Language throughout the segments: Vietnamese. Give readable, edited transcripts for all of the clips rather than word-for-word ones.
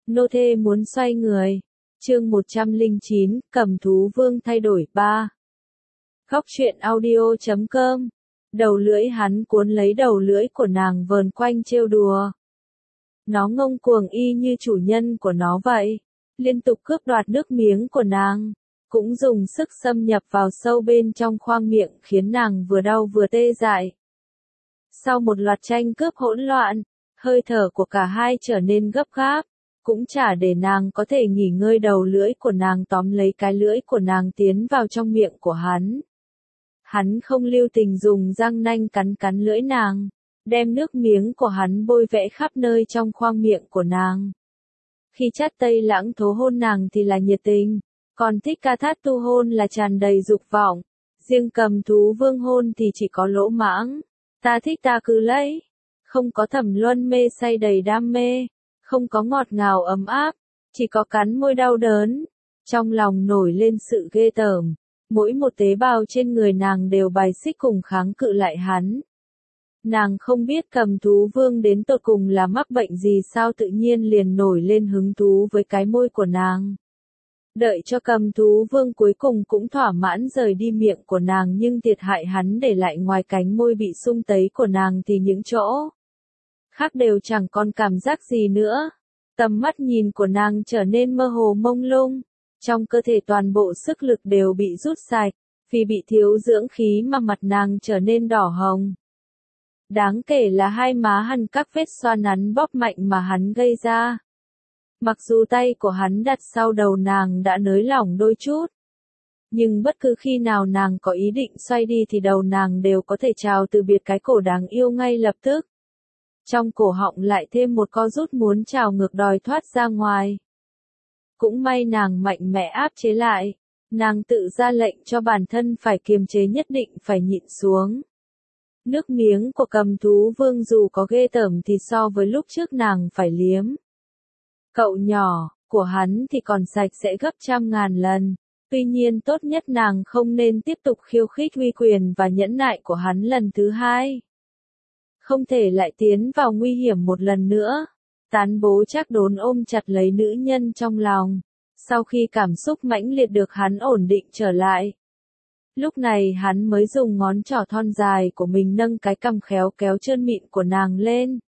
Nô thê muốn xoay người. Chương 109, Cầm thú vương thay đổi 3. Góc truyện audio.com. Đầu lưỡi hắn cuốn lấy đầu lưỡi của nàng vờn quanh trêu đùa. Nó ngông cuồng y như chủ nhân của nó vậy, liên tục cướp đoạt nước miếng của nàng, cũng dùng sức xâm nhập vào sâu bên trong khoang miệng khiến nàng vừa đau vừa tê dại. Sau một loạt tranh cướp hỗn loạn, hơi thở của cả hai trở nên gấp gáp, cũng chả để nàng có thể nghỉ ngơi, đầu lưỡi của nàng tóm lấy cái lưỡi của nàng tiến vào trong miệng của hắn. Hắn không lưu tình dùng răng nanh cắn lưỡi nàng, đem nước miếng của hắn bôi vẽ khắp nơi trong khoang miệng của nàng. Khi Chát Tây Lãng Thố hôn nàng thì là nhiệt tình, còn Thích Ca Thát Tu hôn là tràn đầy dục vọng, riêng Cầm thú vương hôn thì chỉ có lỗ mãng, ta thích ta cứ lấy, không có thẩm luân mê say đầy đam mê, không có ngọt ngào ấm áp, chỉ có cắn môi đau đớn. Trong lòng nổi lên sự ghê tởm, mỗi một tế bào trên người nàng đều bài xích cùng kháng cự lại hắn. Nàng không biết Cầm thú vương đến tột cùng là mắc bệnh gì sao tự nhiên liền nổi lên hứng thú với cái môi của nàng. Đợi cho Cầm thú vương cuối cùng cũng thỏa mãn rời đi miệng của nàng, nhưng thiệt hại hắn để lại ngoài cánh môi bị sung tấy của nàng thì những chỗ khác đều chẳng còn cảm giác gì nữa. Tầm mắt nhìn của nàng trở nên mơ hồ mông lung, trong cơ thể toàn bộ sức lực đều bị rút sạch, vì bị thiếu dưỡng khí mà mặt nàng trở nên đỏ hồng. Đáng kể là hai má hằn các vết xoa nắn bóp mạnh mà hắn gây ra. Mặc dù tay của hắn đặt sau đầu nàng đã nới lỏng đôi chút, nhưng bất cứ khi nào nàng có ý định xoay đi thì đầu nàng đều có thể chào từ biệt cái cổ đáng yêu ngay lập tức. Trong cổ họng lại thêm một co rút muốn trào ngược đòi thoát ra ngoài. Cũng may nàng mạnh mẽ áp chế lại, nàng tự ra lệnh cho bản thân phải kiềm chế, nhất định phải nhịn xuống. Nước miếng của Cầm thú vương dù có ghê tởm thì so với lúc trước nàng phải liếm cậu nhỏ của hắn thì còn sạch sẽ gấp trăm ngàn lần. Tuy nhiên tốt nhất nàng không nên tiếp tục khiêu khích uy quyền và nhẫn nại của hắn lần thứ hai. Không thể lại tiến vào nguy hiểm một lần nữa. Tán Bố Trác Đốn ôm chặt lấy nữ nhân trong lòng. Sau khi cảm xúc mãnh liệt được hắn ổn định trở lại, lúc này hắn mới dùng ngón trỏ thon dài của mình nâng cái cằm khéo kéo trơn mịn của nàng lên.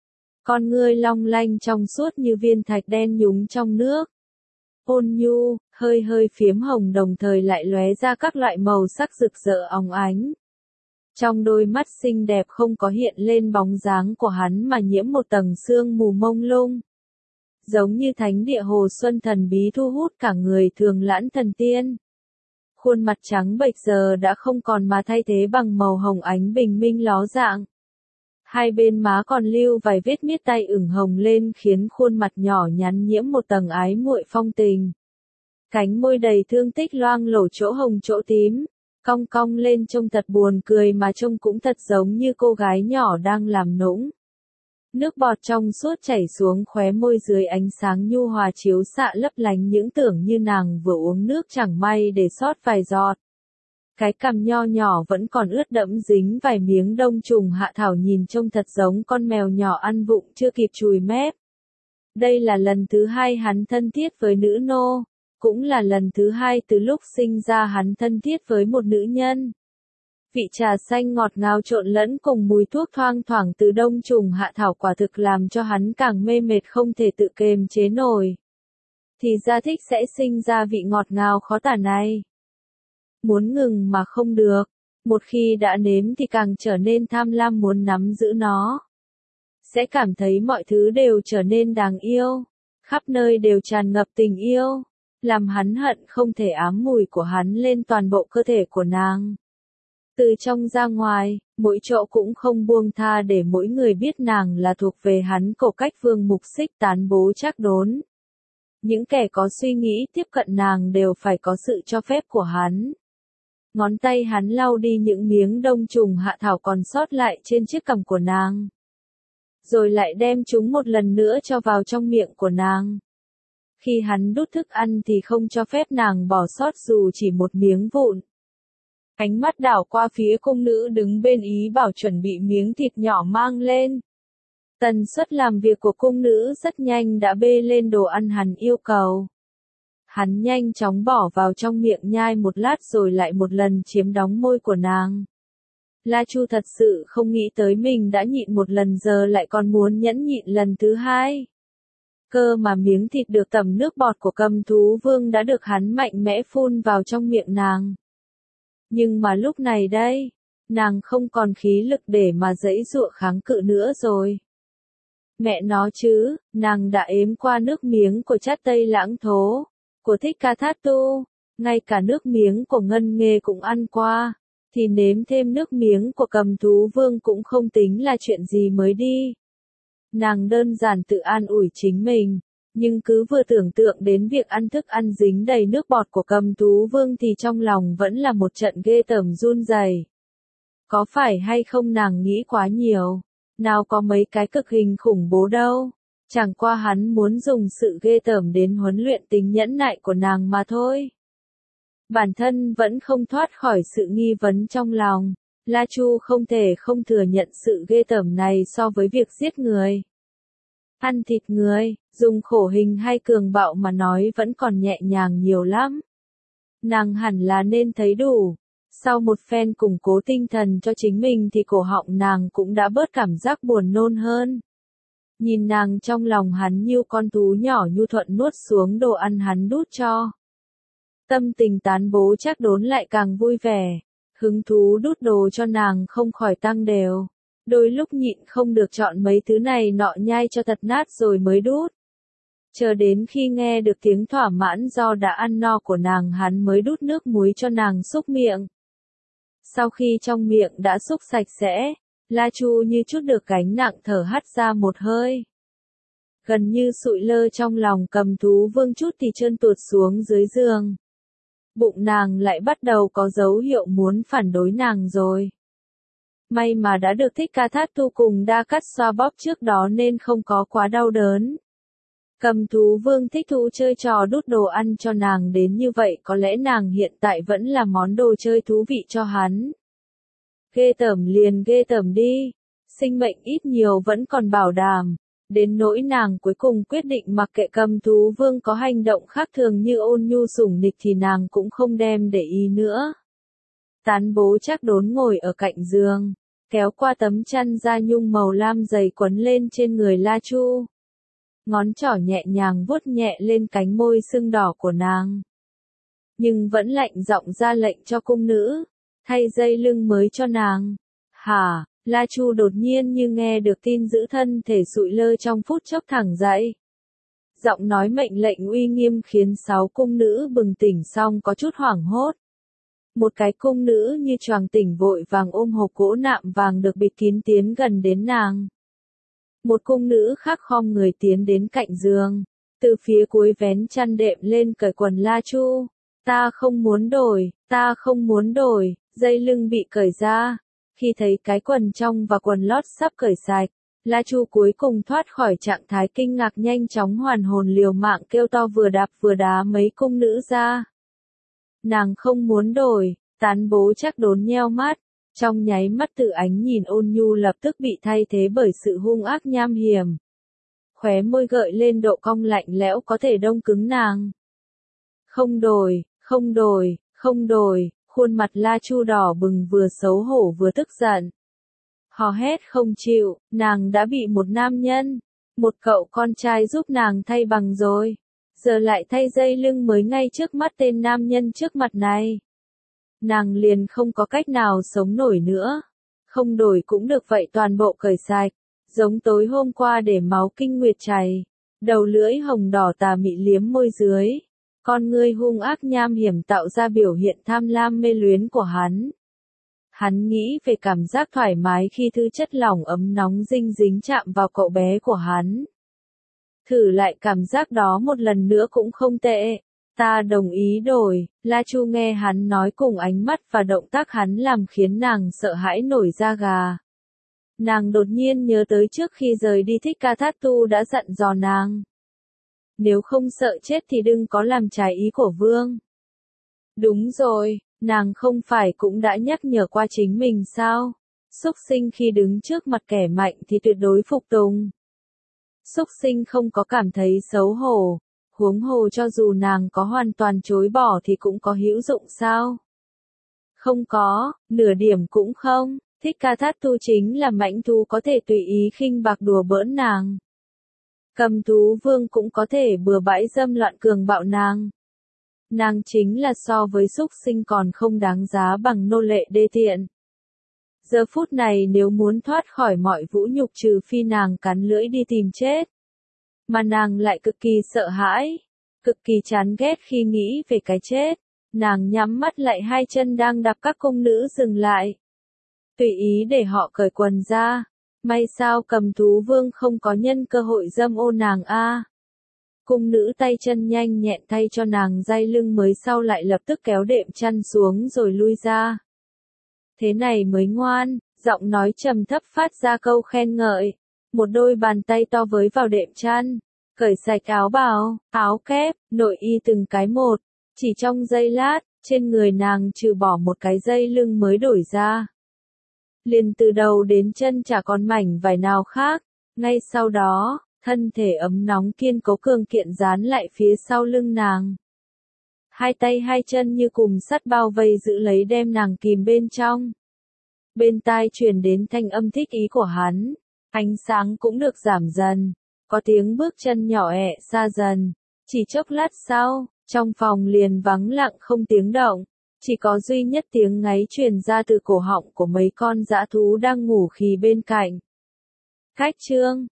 Con ngươi long lanh trong suốt như viên thạch đen nhúng trong nước. Ôn nhu, hơi hơi phiếm hồng, đồng thời lại lóe ra các loại màu sắc rực rỡ óng ánh. Trong đôi mắt xinh đẹp không có hiện lên bóng dáng của hắn mà nhiễm một tầng sương mù mông lung. Giống như thánh địa hồ xuân thần bí thu hút cả người thường lãn thần tiên. Khuôn mặt trắng bệch giờ đã không còn mà thay thế bằng màu hồng ánh bình minh ló dạng. Hai bên má còn lưu vài vết miết tay ửng hồng lên khiến khuôn mặt nhỏ nhắn nhiễm một tầng ái muội phong tình. Cánh môi đầy thương tích loang lổ chỗ hồng chỗ tím, cong cong lên trông thật buồn cười mà trông cũng thật giống như cô gái nhỏ đang làm nũng. Nước bọt trong suốt chảy xuống khóe môi dưới ánh sáng nhu hòa chiếu xạ lấp lánh, những tưởng như nàng vừa uống nước chẳng may để sót vài giọt. Cái cằm nho nhỏ vẫn còn ướt đẫm dính vài miếng đông trùng hạ thảo, nhìn trông thật giống con mèo nhỏ ăn vụng chưa kịp chùi mép. Đây là lần thứ hai hắn thân thiết với nữ nô, cũng là lần thứ hai từ lúc sinh ra hắn thân thiết với một nữ nhân. Vị trà xanh ngọt ngào trộn lẫn cùng mùi thuốc thoang thoảng từ đông trùng hạ thảo quả thực làm cho hắn càng mê mệt không thể tự kiềm chế nổi. Thì ra thích sẽ sinh ra vị ngọt ngào khó tả này. Muốn ngừng mà không được, một khi đã nếm thì càng trở nên tham lam muốn nắm giữ nó. Sẽ cảm thấy mọi thứ đều trở nên đáng yêu, khắp nơi đều tràn ngập tình yêu, làm hắn hận không thể ám mùi của hắn lên toàn bộ cơ thể của nàng. Từ trong ra ngoài, mỗi chỗ cũng không buông tha để mỗi người biết nàng là thuộc về hắn. Cổ Cách Vương mục xích Tán Bố Trác Đốn. Những kẻ có suy nghĩ tiếp cận nàng đều phải có sự cho phép của hắn. Ngón tay hắn lau đi những miếng đông trùng hạ thảo còn sót lại trên chiếc cằm của nàng. Rồi lại đem chúng một lần nữa cho vào trong miệng của nàng. Khi hắn đút thức ăn thì không cho phép nàng bỏ sót dù chỉ một miếng vụn. Ánh mắt đảo qua phía cung nữ đứng bên ý bảo chuẩn bị miếng thịt nhỏ mang lên. Tần suất làm việc của cung nữ rất nhanh đã bê lên đồ ăn hắn yêu cầu. Hắn nhanh chóng bỏ vào trong miệng nhai một lát rồi lại một lần chiếm đóng môi của nàng. La Chu thật sự không nghĩ tới mình đã nhịn một lần giờ lại còn muốn nhẫn nhịn lần thứ hai. Cơ mà miếng thịt được tẩm nước bọt của Cầm Thú Vương đã được hắn mạnh mẽ phun vào trong miệng nàng. Nhưng mà lúc này đây, nàng không còn khí lực để mà giãy giụa kháng cự nữa rồi. Mẹ nó chứ, nàng đã ếm qua nước miếng của Chát Tây Lãng Thố, của Thích Ca Thát Tu, ngay cả nước miếng của Ngân Nghê cũng ăn qua, thì nếm thêm nước miếng của Cầm Thú Vương cũng không tính là chuyện gì mới đi. Nàng đơn giản tự an ủi chính mình, nhưng cứ vừa tưởng tượng đến việc ăn thức ăn dính đầy nước bọt của Cầm Thú Vương thì trong lòng vẫn là một trận ghê tởm run rẩy. Có phải hay không nàng nghĩ quá nhiều, nào có mấy cái cực hình khủng bố đâu, chẳng qua hắn muốn dùng sự ghê tởm đến huấn luyện tính nhẫn nại của nàng mà thôi. Bản thân vẫn không thoát khỏi sự nghi vấn trong lòng, La Chu không thể không thừa nhận sự ghê tởm này so với việc giết người. Ăn thịt người, dùng khổ hình hay cường bạo mà nói vẫn còn nhẹ nhàng nhiều lắm. Nàng hẳn là nên thấy đủ. Sau một phen củng cố tinh thần cho chính mình thì cổ họng nàng cũng đã bớt cảm giác buồn nôn hơn. Nhìn nàng trong lòng hắn như con thú nhỏ nhu thuận nuốt xuống đồ ăn hắn đút cho. Tâm tình tán bố chắc đốn lại càng vui vẻ, hứng thú đút đồ cho nàng không khỏi tăng đều. Đôi lúc nhịn không được chọn mấy thứ này nọ nhai cho thật nát rồi mới đút. Chờ đến khi nghe được tiếng thỏa mãn do đã ăn no của nàng hắn mới đút nước muối cho nàng xúc miệng. Sau khi trong miệng đã xúc sạch sẽ, La Chu như chút được gánh nặng thở hắt ra một hơi. Gần như sụi lơ trong lòng Cầm Thú Vương chút thì trơn tuột xuống dưới giường. Bụng nàng lại bắt đầu có dấu hiệu muốn phản đối nàng rồi. May mà đã được Thích Ca Thát Tu cùng Đa Cát xoa bóp trước đó nên không có quá đau đớn. Cầm Thú Vương thích thú chơi trò đút đồ ăn cho nàng đến như vậy có lẽ nàng hiện tại vẫn là món đồ chơi thú vị cho hắn. Ghê tởm liền ghê tởm đi, sinh mệnh ít nhiều vẫn còn bảo đảm, đến nỗi nàng cuối cùng quyết định mặc kệ Cầm Thú Vương có hành động khác thường như ôn nhu sủng nịch thì nàng cũng không đem để ý nữa. Tán bố chắc đốn ngồi ở cạnh giường, kéo qua tấm chăn da nhung màu lam dày quấn lên trên người La Chu. Ngón trỏ nhẹ nhàng vuốt nhẹ lên cánh môi sưng đỏ của nàng. Nhưng vẫn lạnh giọng ra lệnh cho cung nữ, thay dây lưng mới cho nàng. Hả, La Chu đột nhiên như nghe được tin dữ thân thể sụi lơ trong phút chốc thẳng dậy. Giọng nói mệnh lệnh uy nghiêm khiến 6 cung nữ bừng tỉnh xong có chút hoảng hốt. Một cái cung nữ như choàng tỉnh vội vàng ôm hộp gỗ nạm vàng được bịt kín tiến gần đến nàng. Một cung nữ khác khom người tiến đến cạnh giường, từ phía cuối vén chăn đệm lên cởi quần La Chu. Ta không muốn đổi, dây lưng bị cởi ra. Khi thấy cái quần trong và quần lót sắp cởi sạch, La Chu cuối cùng thoát khỏi trạng thái kinh ngạc nhanh chóng hoàn hồn liều mạng kêu to vừa đạp vừa đá mấy cung nữ ra. Nàng không muốn đổi, tán bố chắc đốn nheo mắt. Trong nháy mắt tự ánh nhìn ôn nhu lập tức bị thay thế bởi sự hung ác nham hiểm. Khóe môi gợi lên độ cong lạnh lẽo có thể đông cứng nàng. Không đổi, khuôn mặt La Chu đỏ bừng vừa xấu hổ vừa tức giận. Hò hét không chịu, nàng đã bị một nam nhân, một cậu con trai giúp nàng thay bằng rồi. Giờ lại thay dây lưng mới ngay trước mắt tên nam nhân trước mặt này. Nàng liền không có cách nào sống nổi nữa. Không đổi cũng được vậy toàn bộ cởi sạch. Giống tối hôm qua để máu kinh nguyệt chảy. Đầu lưỡi hồng đỏ tà mị liếm môi dưới. Con ngươi hung ác nham hiểm tạo ra biểu hiện tham lam mê luyến của hắn. Hắn nghĩ về cảm giác thoải mái khi thứ chất lỏng ấm nóng dinh dính chạm vào cậu bé của hắn. Thử lại cảm giác đó một lần nữa cũng không tệ. Ta đồng ý đổi, La Chu nghe hắn nói cùng ánh mắt và động tác hắn làm khiến nàng sợ hãi nổi da gà. Nàng đột nhiên nhớ tới trước khi rời đi Thích Ca Thát Tu đã dặn dò nàng. Nếu không sợ chết thì đừng có làm trái ý của vương. Đúng rồi, nàng không phải cũng đã nhắc nhở qua chính mình sao? Súc sinh khi đứng trước mặt kẻ mạnh thì tuyệt đối phục tùng. Súc sinh không có cảm thấy xấu hổ, huống hồ cho dù nàng có hoàn toàn chối bỏ thì cũng có hữu dụng sao? Không có, nửa điểm cũng không. Thích Ca Thát Tu chính là mãnh thú có thể tùy ý khinh bạc đùa bỡn nàng. Cầm thú vương cũng có thể bừa bãi dâm loạn cường bạo nàng. Nàng chính là so với súc sinh còn không đáng giá bằng nô lệ đê tiện. Giờ phút này nếu muốn thoát khỏi mọi vũ nhục trừ phi nàng cắn lưỡi đi tìm chết. Mà nàng lại cực kỳ sợ hãi, cực kỳ chán ghét khi nghĩ về cái chết. Nàng nhắm mắt lại, hai chân đang đạp các cung nữ dừng lại. Tùy ý để họ cởi quần ra. May sao Cầm thú vương không có nhân cơ hội dâm ô nàng a. Cung nữ tay chân nhanh nhẹn thay cho nàng day lưng mới sau lại lập tức kéo đệm chăn xuống rồi lui ra. Thế này mới ngoan, giọng nói trầm thấp phát ra câu khen ngợi. Một đôi bàn tay to với vào đệm chăn, cởi sạch áo bào, áo kép, nội y từng cái một. Chỉ trong giây lát, trên người nàng trừ bỏ một cái dây lưng mới đổi ra. Liền từ đầu đến chân chả còn mảnh vải nào khác. Ngay sau đó, thân thể ấm nóng kiên cố cường kiện dán lại phía sau lưng nàng. Hai tay hai chân như cùm sắt bao vây giữ lấy đem nàng kìm bên trong. Bên tai truyền đến thanh âm thích ý của hắn. Ánh sáng cũng được giảm dần. Có tiếng bước chân nhỏ ẹ xa dần. Chỉ chốc lát sau, trong phòng liền vắng lặng không tiếng động. Chỉ có duy nhất tiếng ngáy truyền ra từ cổ họng của mấy con dã thú đang ngủ khì bên cạnh. Khách trương,